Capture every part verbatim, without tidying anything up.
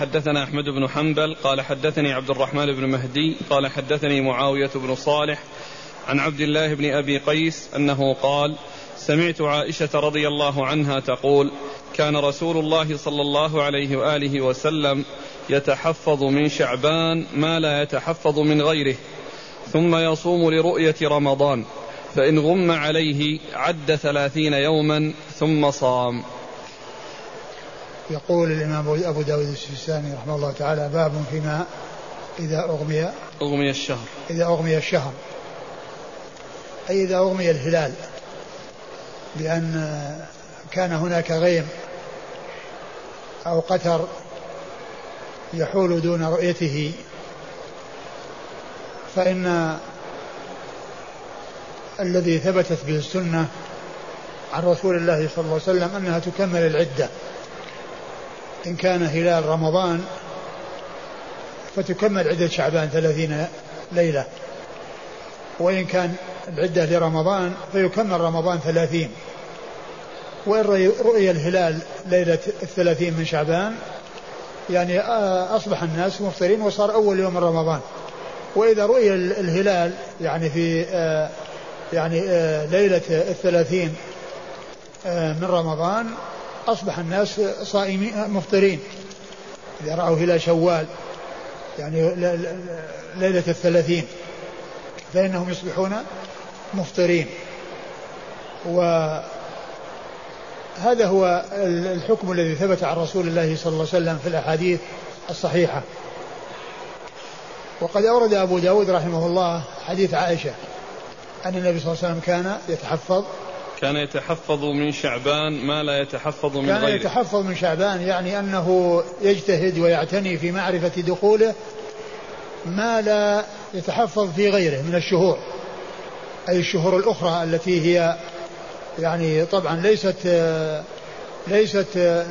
حدثنا أحمد بن حنبل قال حدثني عبد الرحمن بن مهدي قال حدثني معاوية بن صالح عن عبد الله بن أبي قيس أنه قال سمعت عائشة رضي الله عنها تقول كان رسول الله صلى الله عليه وآله وسلم يتحفظ من شعبان ما لا يتحفظ من غيره ثم يصوم لرؤية رمضان فإن غم عليه عد ثلاثين يوما ثم صام. يقول الإمام أبو داود السجستاني رحمه الله تعالى باب فيما إذا أغمي أغمي الشهر إذا أغمي الشهر أي إذا أغمي الهلال، بأن كان هناك غيم أو قتر يحول دون رؤيته، فإن الذي ثبتت به السنة عن رسول الله صلى الله عليه وسلم أنها تكمل العدة. إن كان هلال رمضان فتكمل عدة شعبان ثلاثين ليلة، وإن كان العدة لرمضان فيكمل رمضان ثلاثين. وإن رؤي الهلال ليلة الثلاثين من شعبان يعني أصبح الناس مفطرين وصار أول يوم من رمضان. وإذا رؤي الهلال يعني في يعني ليلة الثلاثين من رمضان أصبح الناس صائمين مفطرين. إذا رأوا هلال شوال يعني ليلة الثلاثين فإنهم يصبحون مفطرين. وهذا هو الحكم الذي ثبت عن رسول الله صلى الله عليه وسلم في الأحاديث الصحيحة. وقد أورد أبو داود رحمه الله حديث عائشة أن النبي صلى الله عليه وسلم كان يتحفظ كان يتحفظ من شعبان ما لا يتحفظ من كان غيره. كان يتحفظ من شعبان يعني أنه يجتهد ويعتني في معرفة دخوله ما لا يتحفظ في غيره من الشهور، أي الشهور الأخرى التي هي يعني طبعا ليست ليست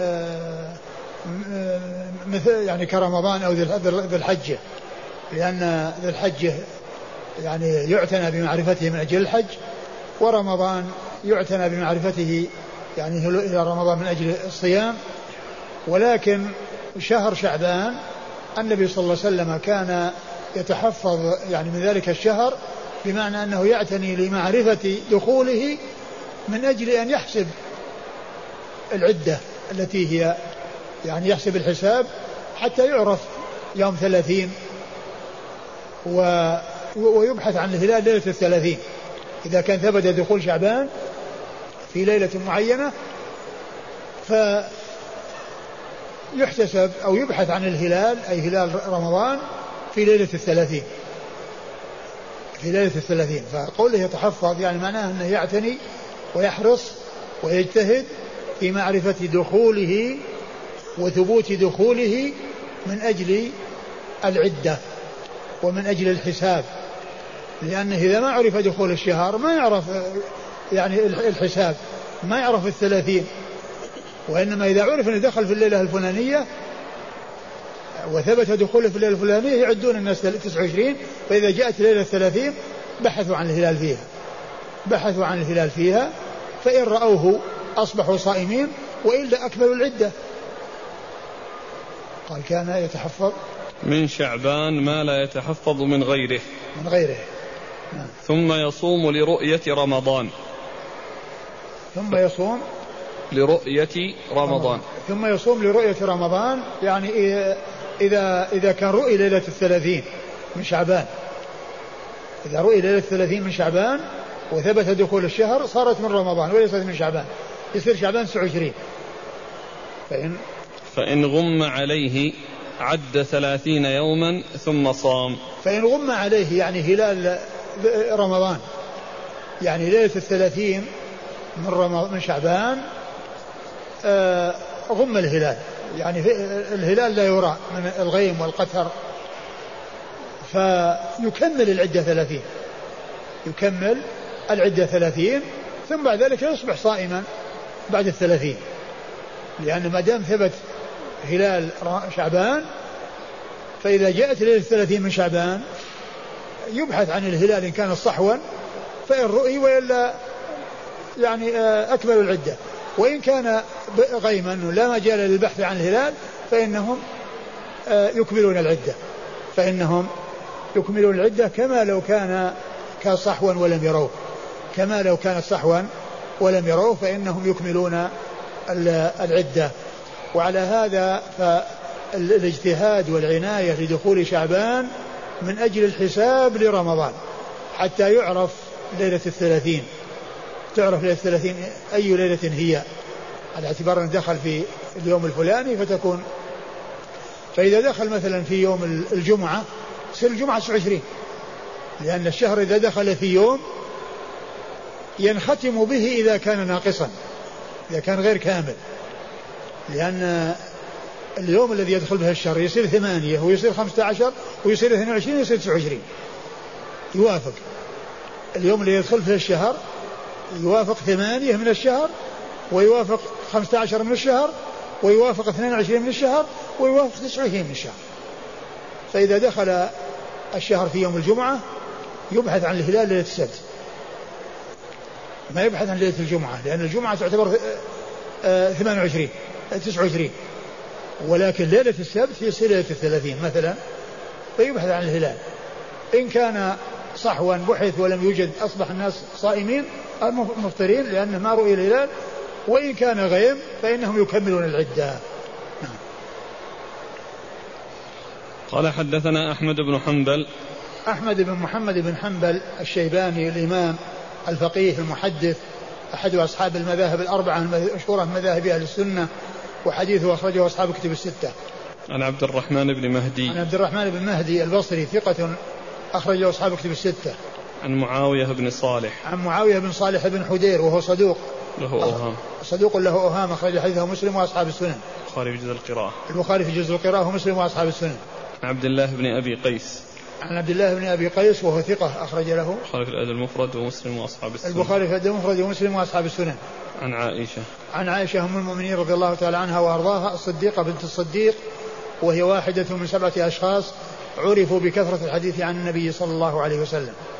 مثل يعني كرمضان أو ذي الحجة، لأن ذي الحجة يعني يعتنى بمعرفته من أجل الحج، ورمضان يعتنى بمعرفته يعني إلى رمضان من أجل الصيام. ولكن شهر شعبان النبي صلى الله عليه وسلم كان يتحفظ يعني من ذلك الشهر، بمعنى أنه يعتني لمعرفة دخوله من أجل أن يحسب العدة التي هي يعني يحسب الحساب حتى يعرف يوم ثلاثين ويبحث عن الهلال ليلة الثلاثين. إذا كان ثبت دخول شعبان في ليلة معينة فيحتسب أو يبحث عن الهلال أي هلال رمضان في ليلة الثلاثين في ليلة الثلاثين فقوله يتحفظ يعني معناه أنه يعتني ويحرص ويجتهد في معرفة دخوله وثبوت دخوله من أجل العدة ومن أجل الحساب، لأنه إذا ما عرف دخول الشهر ما يعرف يعني الحساب، ما يعرف الثلاثين. وإنما إذا عرف أنه دخل في الليلة الفلانية وثبت دخوله في الليلة الفلانية يعدون الناس تسعة وعشرين، فإذا جاءت ليلة الثلاثين بحثوا عن الهلال فيها بحثوا عن الهلال فيها فإن رأوه أصبحوا صائمين وإلا أكملوا العدة. قال كان يتحفظ من شعبان ما لا يتحفظ من غيره من غيره نعم. ثم يصوم لرؤية رمضان ثم يصوم لرؤية رمضان ثم يصوم لرؤية رمضان يعني إذا إذا كان رؤي ليلة الثلاثين من شعبان إذا رؤي ليلة الثلاثين من شعبان وثبت دخول الشهر صارت من رمضان وليست من شعبان، يصير شعبان تسعة وعشرين. فإن فإن غم عليه عد ثلاثين يوما ثم صام. فإن غم عليه يعني هلال رمضان يعني ليلة الثلاثين من رمضان من شعبان آه غم الهلال يعني الهلال لا يرى من الغيم والقتر، فيكمل العدة ثلاثين يكمل العدة ثلاثين ثم بعد ذلك يصبح صائما بعد الثلاثين، لأن ما دام ثبت هلال شعبان فإذا جاءت ليلة الثلاثين من شعبان يبحث عن الهلال إن كان صحوا فإن رؤي وإلا يعني أكمل العدة، وإن كان غيما لا مجال للبحث عن الهلال فإنهم يكملون العدة، فإنهم يكملون العدة كما لو كان كصحوا ولم يروه، كما لو كان صحوا ولم يروه فإنهم يكملون العدة. وعلى هذا فالاجتهاد والعناية لدخول شعبان من أجل الحساب لرمضان حتى يعرف ليلة الثلاثين، تعرف ليلة الثلاثين أي ليلة هي، على اعتبار أن دخل في اليوم الفلاني فتكون، فإذا دخل مثلا في يوم الجمعة يصير الجمعة تسعة وعشرين، لأن الشهر إذا دخل في يوم ينختم به إذا كان ناقصا، إذا كان غير كامل، لأن اليوم الذي يدخل به الشهر يصير ثمانية ويصير خمسة عشر ويصير اثنين وعشرين ويصير تسعة وعشرين، يوافق اليوم اللي يدخل فيه الشهر يوافق ثمانية من الشهر ويوافق خمسة عشر من الشهر ويوافق اثنين وعشرين من الشهر ويوافق تسعة وعشرين من الشهر. فإذا دخل الشهر في يوم الجمعة يبحث عن الهلال ليلة السبت، ما يبحث عن ليلة الجمعة، لأن الجمعة تعتبر ثمانية وعشرين تسعة وعشرين، ولكن ليلة السبت هي ليلة الثلاثين مثلا، فيبحث عن الهلال. إن كان صحوا بحث ولم يوجد أصبح الناس صائمين مفطرين لأنه ما رؤي الهلال، وإن كان غيم فإنهم يكملون العدة. قال حدثنا أحمد بن حنبل، أحمد بن محمد بن حنبل الشيباني الإمام الفقيه المحدث أحد أصحاب المذاهب الأربعة المشهورة من مذاهب أهل السنة، وحديثه أخرجه أصحاب كتب الستة. عن عبد الرحمن بن مهدي، عن عبد الرحمن بن مهدي البصري ثقة أخرجه أصحاب كتب الستة. عن معاوية بن صالح، عن معاوية بن صالح بن حدير وهو صدوق له أوهام، صدوق له أوهام، أخرج حديثه مسلم وأصحاب السنن، البخاري في جزء القراءة، البخاري في جزء القراءة ومسلم وأصحاب السنن. عن عبد الله بن أبي قيس، عن عبد الله بن أبي قيس وهو ثقة أخرج له البخاري في الأدب المفرد ومسلم وأصحاب السنن، البخاري في الأدب المفرد ومسلم وأصحاب السنن. عن عائشة، عن عائشة أم المؤمنين رضي الله تعالى عنها وأرضاها الصديقة بنت الصديق، وهي واحدة من سبعة أشخاص عرفوا بكثرة الحديث عن النبي صلى الله عليه وسلم.